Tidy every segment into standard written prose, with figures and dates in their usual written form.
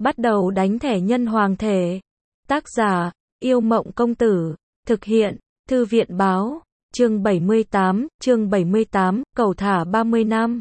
Bắt đầu đánh thẻ nhân hoàng thể. Tác giả, Yêu Mộng Công Tử. Thực hiện, Thư viện Báo. Chương 78, cầu thả 30 năm.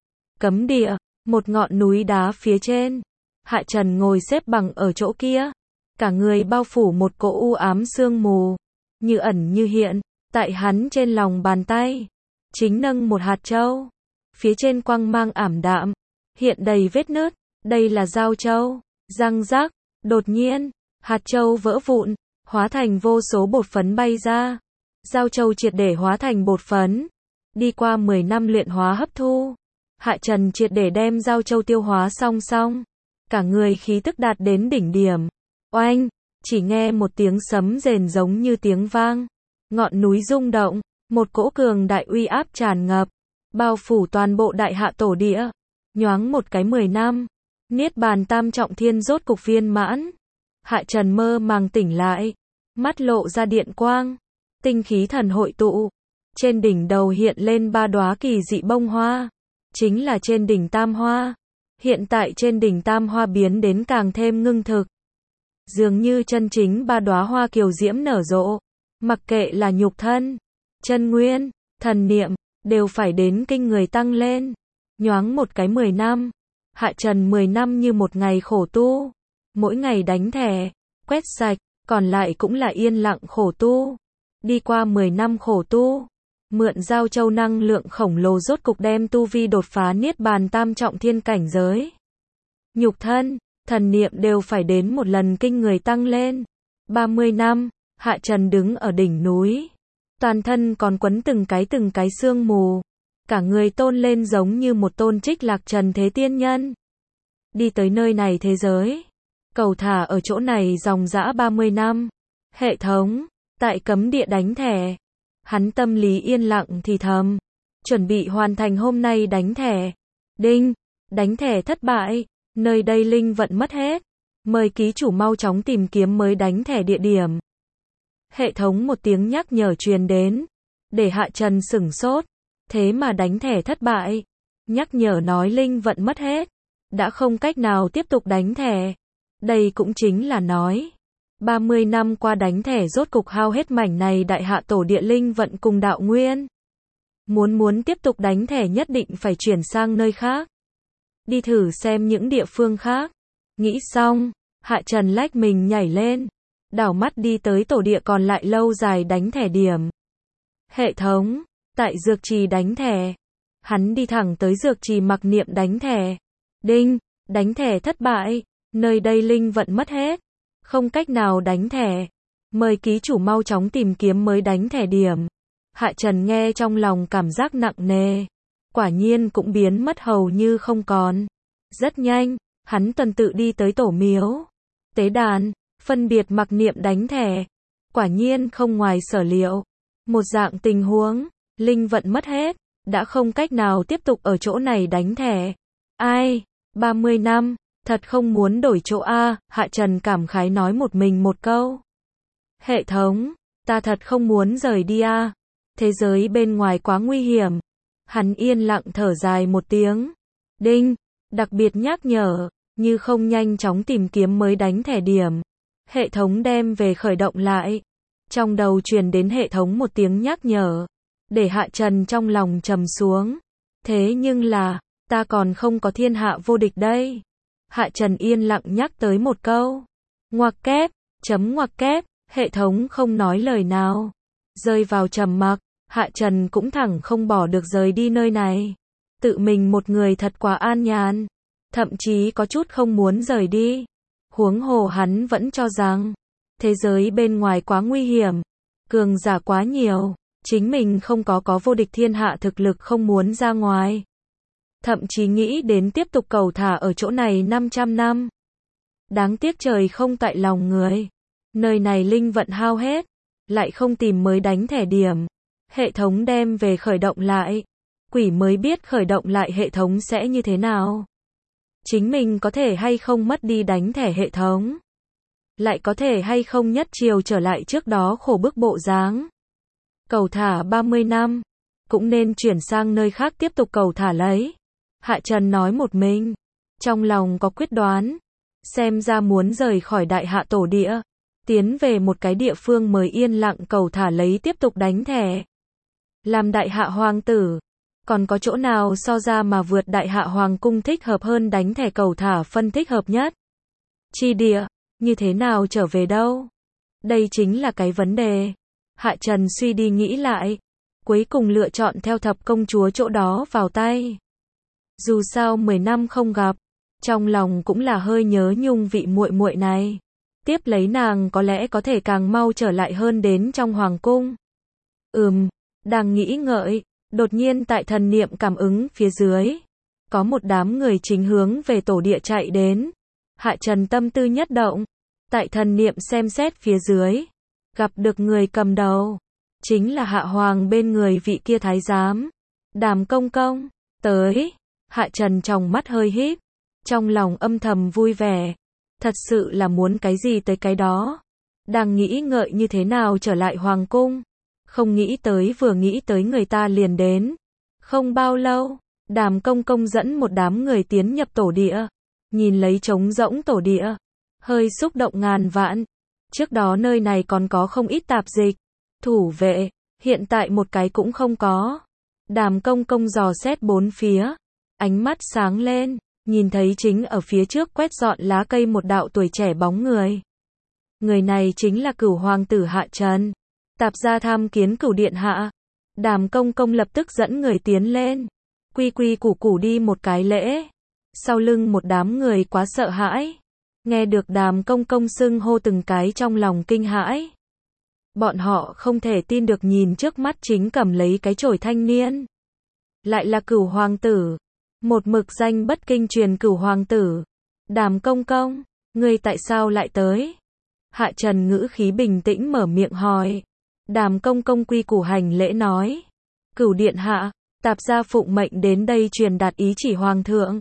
Cấm địa, một ngọn núi đá phía trên. Hạ Trần ngồi xếp bằng ở chỗ kia. Cả người bao phủ một cỗ u ám sương mù. Như ẩn như hiện, tại hắn trên lòng bàn tay. Chính nâng một hạt châu. Phía trên quang mang ảm đạm. Hiện đầy vết nứt. Đây là giao châu. Răng rắc, đột nhiên, hạt châu vỡ vụn, hóa thành vô số bột phấn bay ra. Giao châu triệt để hóa thành bột phấn. Đi qua 10 năm luyện hóa hấp thu, Hạ Trần triệt để đem giao châu tiêu hóa xong. Cả người khí tức đạt đến đỉnh điểm. Oanh, chỉ nghe một tiếng sấm rền giống như tiếng vang. Ngọn núi rung động, một cỗ cường đại uy áp tràn ngập, bao phủ toàn bộ đại hạ tổ địa. Nhoáng một cái 10 năm, Niết bàn tam trọng thiên rốt cục viên mãn. Hạ Trần mơ màng tỉnh lại, mắt lộ ra điện quang, tinh khí thần hội tụ. Trên đỉnh đầu hiện lên 3 đóa kỳ dị bông hoa, chính là trên đỉnh tam hoa. Hiện tại trên đỉnh tam hoa biến đến càng thêm ngưng thực. Dường như chân chính 3 đóa hoa kiều diễm nở rộ, mặc kệ là nhục thân, chân nguyên, thần niệm, đều phải đến kinh người tăng lên. Nhoáng một cái 10 năm, Hạ Trần 10 năm như một ngày khổ tu, mỗi ngày đánh thẻ, quét sạch, còn lại cũng là yên lặng khổ tu. Đi qua 10 năm khổ tu, mượn giao châu năng lượng khổng lồ rốt cục đem tu vi đột phá niết bàn tam trọng thiên cảnh giới. Nhục thân, thần niệm đều phải đến một lần kinh người tăng lên. 30 năm, Hạ Trần đứng ở đỉnh núi, toàn thân còn quấn từng cái sương mù. Cả người tôn lên giống như một tôn trích lạc trần thế tiên nhân. Đi tới nơi này thế giới, cầu thả ở chỗ này dòng dã 30 năm. Hệ thống, tại cấm địa đánh thẻ. Hắn tâm lý yên lặng thì thầm, chuẩn bị hoàn thành hôm nay đánh thẻ. Đinh, đánh thẻ thất bại, nơi đây linh vận mất hết. Mời ký chủ mau chóng tìm kiếm mới đánh thẻ địa điểm. Hệ thống một tiếng nhắc nhở truyền đến, để Hạ Trần sửng sốt. Thế mà đánh thẻ thất bại. Nhắc nhở nói linh vận mất hết, đã không cách nào tiếp tục đánh thẻ. Đây cũng chính là nói, 30 năm qua đánh thẻ rốt cục hao hết mảnh này đại hạ tổ địa linh vận cùng đạo nguyên. Muốn tiếp tục đánh thẻ nhất định phải chuyển sang nơi khác. Đi thử xem những địa phương khác. Nghĩ xong, Hạ Trần lách mình nhảy lên, đảo mắt đi tới tổ địa còn lại lâu dài đánh thẻ điểm. Hệ thống, tại dược trì đánh thẻ. Hắn đi thẳng tới dược trì mặc niệm đánh thẻ. Đinh, đánh thẻ thất bại, nơi đây linh vận mất hết, không cách nào đánh thẻ. Mời ký chủ mau chóng tìm kiếm mới đánh thẻ điểm. Hạ Trần nghe trong lòng cảm giác nặng nề, quả nhiên cũng biến mất hầu như không còn. Rất nhanh, hắn tuần tự đi tới tổ miếu, tế đàn, phân biệt mặc niệm đánh thẻ. Quả nhiên không ngoài sở liệu, một dạng tình huống, linh vận mất hết, đã không cách nào tiếp tục ở chỗ này đánh thẻ. Ai, 30 năm, thật không muốn đổi chỗ a, Hạ Trần cảm khái nói một mình một câu. Hệ thống, ta thật không muốn rời đi a, thế giới bên ngoài quá nguy hiểm. Hắn yên lặng thở dài một tiếng. Đinh, đặc biệt nhắc nhở, như không nhanh chóng tìm kiếm mới đánh thẻ điểm. Hệ thống đem về khởi động lại. Trong đầu truyền đến hệ thống một tiếng nhắc nhở, để Hạ Trần trong lòng trầm xuống. Thế nhưng là, ta còn không có thiên hạ vô địch đây. Hạ Trần yên lặng nhắc tới một câu. Ngoặc kép, ngoặc kép, hệ thống không nói lời nào. Rơi vào trầm mặc, Hạ Trần cũng thẳng không bỏ được rời đi nơi này. Tự mình một người thật quá an nhàn, thậm chí có chút không muốn rời đi. Huống hồ hắn vẫn cho rằng, thế giới bên ngoài quá nguy hiểm, cường giả quá nhiều. Chính mình không có vô địch thiên hạ thực lực không muốn ra ngoài. Thậm chí nghĩ đến tiếp tục cầu thả ở chỗ này 500 năm. Đáng tiếc trời không tại lòng người. Nơi này linh vận hao hết, lại không tìm mới đánh thẻ điểm. Hệ thống đem về khởi động lại. Quỷ mới biết khởi động lại hệ thống sẽ như thế nào. Chính mình có thể hay không mất đi đánh thẻ hệ thống. Lại có thể hay không nhất chiều trở lại trước đó khổ bức bộ dáng. Cầu thả 30 năm, cũng nên chuyển sang nơi khác tiếp tục cầu thả lấy. Hạ Trần nói một mình, trong lòng có quyết đoán. xem ra muốn rời khỏi đại hạ tổ địa, tiến về một cái địa phương mới yên lặng cầu thả lấy tiếp tục đánh thẻ. Làm đại hạ hoàng tử, còn có chỗ nào so ra mà vượt đại hạ hoàng cung thích hợp hơn đánh thẻ cầu thả phân thích hợp nhất. Chi địa, như thế nào trở về đâu? Đây chính là cái vấn đề. Hạ Trần suy đi nghĩ lại, cuối cùng lựa chọn theo thập công chúa chỗ đó vào tay. Dù sao 10 năm không gặp, trong lòng cũng là hơi nhớ nhung vị muội muội này. Tiếp lấy nàng có lẽ có thể càng mau trở lại hơn đến trong hoàng cung. Đang nghĩ ngợi, đột nhiên tại thần niệm cảm ứng phía dưới, có một đám người chính hướng về tổ địa chạy đến. Hạ Trần tâm tư nhất động, tại thần niệm xem xét phía dưới, gặp được người cầm đầu, chính là Hạ Hoàng bên người vị kia thái giám, Đàm Công Công. Tới, Hạ Trần trong mắt hơi híp, trong lòng âm thầm vui vẻ, thật sự là muốn cái gì tới cái đó. Đang nghĩ ngợi như thế nào trở lại hoàng cung, không nghĩ tới vừa nghĩ tới người ta liền đến. Không bao lâu, Đàm Công Công dẫn một đám người tiến nhập tổ địa, nhìn lấy trống rỗng tổ địa, hơi xúc động ngàn vạn. Trước đó nơi này còn có không ít tạp dịch, thủ vệ, hiện tại một cái cũng không có. Đàm Công Công dò xét bốn phía, ánh mắt sáng lên, nhìn thấy chính ở phía trước quét dọn lá cây một đạo tuổi trẻ bóng người. Người này chính là Cửu hoàng tử Hạ Trần, tạp gia tham kiến Cửu điện hạ. Đàm Công Công lập tức dẫn người tiến lên, quy quy củ củ đi một cái lễ. Sau lưng một đám người quá sợ hãi, nghe được Đàm Công Công xưng hô từng cái trong lòng kinh hãi. Bọn họ không thể tin được nhìn trước mắt chính cầm lấy cái chổi thanh niên, lại là Cửu hoàng tử, một mực danh bất kinh truyền Cửu hoàng tử. Đàm Công Công, ngươi tại sao lại tới? Hạ Trần ngữ khí bình tĩnh mở miệng hỏi. Đàm Công Công quy củ hành lễ nói, Cửu điện hạ, tạp gia phụng mệnh đến đây truyền đạt ý chỉ hoàng thượng.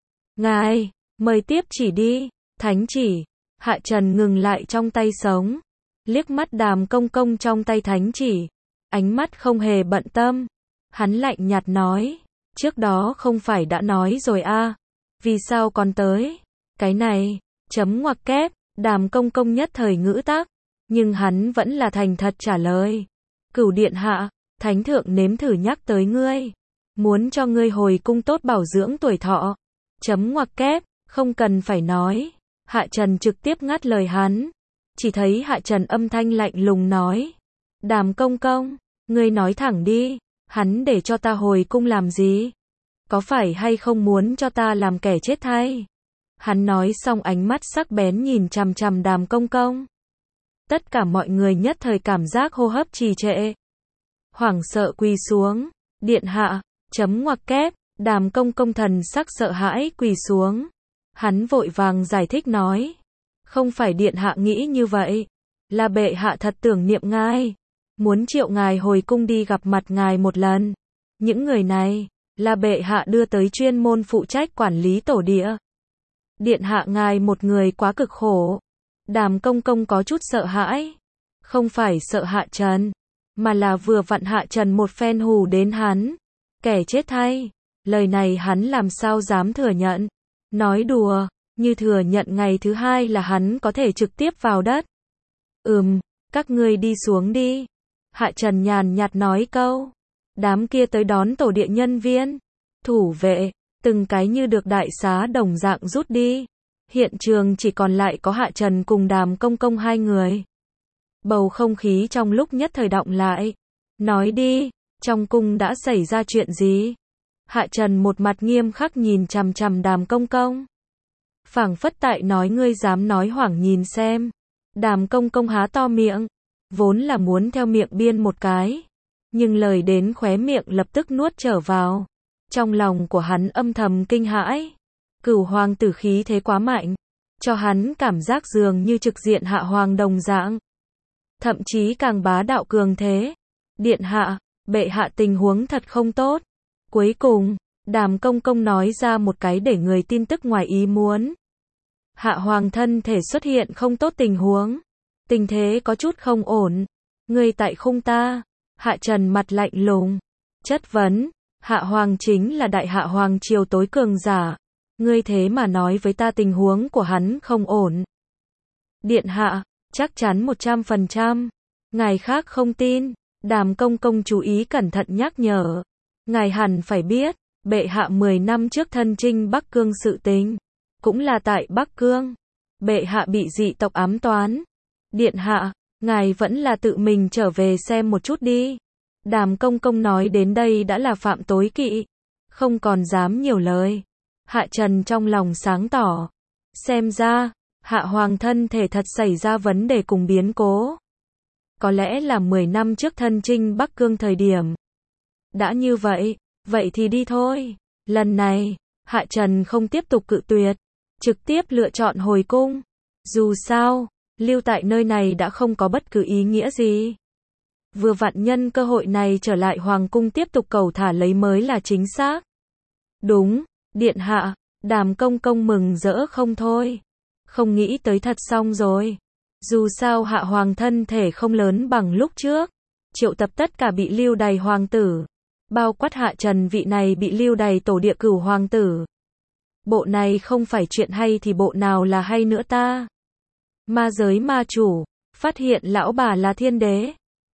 Ngài, mời tiếp chỉ đi. Thánh chỉ. Hạ Trần ngừng lại trong tay sống, liếc mắt Đàm Công Công trong tay thánh chỉ, ánh mắt không hề bận tâm. Hắn lạnh nhạt nói, trước đó không phải đã nói rồi à, vì sao còn tới? Cái này, chấm ngoặc kép. Đàm Công Công nhất thời ngữ tắc, nhưng hắn vẫn là thành thật trả lời. Cửu điện hạ, thánh thượng nếm thử nhắc tới ngươi, muốn cho ngươi hồi cung tốt bảo dưỡng tuổi thọ. Chấm ngoặc kép, không cần phải nói. Hạ Trần trực tiếp ngắt lời hắn. Chỉ thấy Hạ Trần âm thanh lạnh lùng nói, Đàm Công Công, ngươi nói thẳng đi, hắn để cho ta hồi cung làm gì? Có phải hay không muốn cho ta làm kẻ chết thay? Hắn nói xong ánh mắt sắc bén nhìn chằm chằm Đàm Công Công. Tất cả mọi người nhất thời cảm giác hô hấp trì trệ, hoảng sợ quỳ xuống. Điện hạ, chấm ngoặc kép. Đàm Công Công thần sắc sợ hãi quỳ xuống. Hắn vội vàng giải thích nói, không phải điện hạ nghĩ như vậy, là bệ hạ thật tưởng niệm ngài, muốn triệu ngài hồi cung đi gặp mặt ngài một lần. Những người này là bệ hạ đưa tới chuyên môn phụ trách quản lý tổ địa. Điện hạ ngài một người quá cực khổ. Đàm Công Công có chút sợ hãi, không phải sợ Hạ Trần, mà là vừa vặn Hạ Trần một phen hù đến hắn. Kẻ chết thay, lời này hắn làm sao dám thừa nhận. Nói đùa, như thừa nhận ngày thứ hai là hắn có thể trực tiếp vào đất. Các ngươi đi xuống đi. Hạ Trần nhàn nhạt nói câu. Đám kia tới đón tổ địa nhân viên, thủ vệ, từng cái như được đại xá đồng dạng rút đi. Hiện trường chỉ còn lại có Hạ Trần cùng Đàm Công Công hai người. Bầu không khí trong lúc nhất thời động lại. Nói đi, trong cung đã xảy ra chuyện gì? Hạ Trần một mặt nghiêm khắc nhìn chằm chằm Đàm Công Công, phảng phất tại nói ngươi dám nói hoảng nhìn xem. Đàm Công Công há to miệng, vốn là muốn theo miệng biên một cái, nhưng lời đến khóe miệng lập tức nuốt trở vào. Trong lòng của hắn âm thầm kinh hãi. Cửu hoàng tử khí thế quá mạnh, cho hắn cảm giác dường như trực diện Hạ Hoàng đồng dạng, thậm chí càng bá đạo cường thế. Điện hạ, bệ hạ tình huống thật không tốt. Cuối cùng, Đàm Công Công nói ra một cái để người tin tức ngoài ý muốn. Hạ Hoàng thân thể xuất hiện không tốt tình huống, tình thế có chút không ổn. Ngươi tại khung ta? Hạ Trần mặt lạnh lùng chất vấn. Hạ Hoàng chính là đại hạ hoàng triều tối cường giả, Ngươi thế mà nói với ta tình huống của hắn không ổn. Điện hạ, chắc chắn 100%. Ngài khác không tin. Đàm Công Công chú ý cẩn thận nhắc nhở. Ngài hẳn phải biết, bệ hạ 10 năm trước thân chinh Bắc Cương sự tình. Cũng là tại Bắc Cương. Bệ hạ bị dị tộc ám toán. Điện hạ, ngài vẫn là tự mình trở về xem một chút đi. Đàm Công Công nói đến đây đã là phạm tối kỵ. Không còn dám nhiều lời. Hạ Trần trong lòng sáng tỏ. Xem ra, Hạ Hoàng thân thể thật xảy ra vấn đề cùng biến cố. Có lẽ là 10 năm trước thân chinh Bắc Cương thời điểm. Đã như vậy, vậy thì đi thôi. Lần này, Hạ Trần không tiếp tục cự tuyệt. Trực tiếp lựa chọn hồi cung. Dù sao, lưu tại nơi này đã không có bất cứ ý nghĩa gì. Vừa vặn nhân cơ hội này trở lại Hoàng cung tiếp tục cầu thả lấy mới là chính xác. Đúng, điện hạ, Đàm Công Công mừng rỡ không thôi. Không nghĩ tới thật xong rồi. Dù sao Hạ Hoàng thân thể không lớn bằng lúc trước. Triệu tập tất cả bị lưu đày hoàng tử. Bao quát Hạ Trần vị này bị lưu đày tổ địa cửu hoàng tử. Bộ này không phải chuyện hay thì bộ nào là hay nữa ta? Ma giới ma chủ, phát hiện lão bà là thiên đế.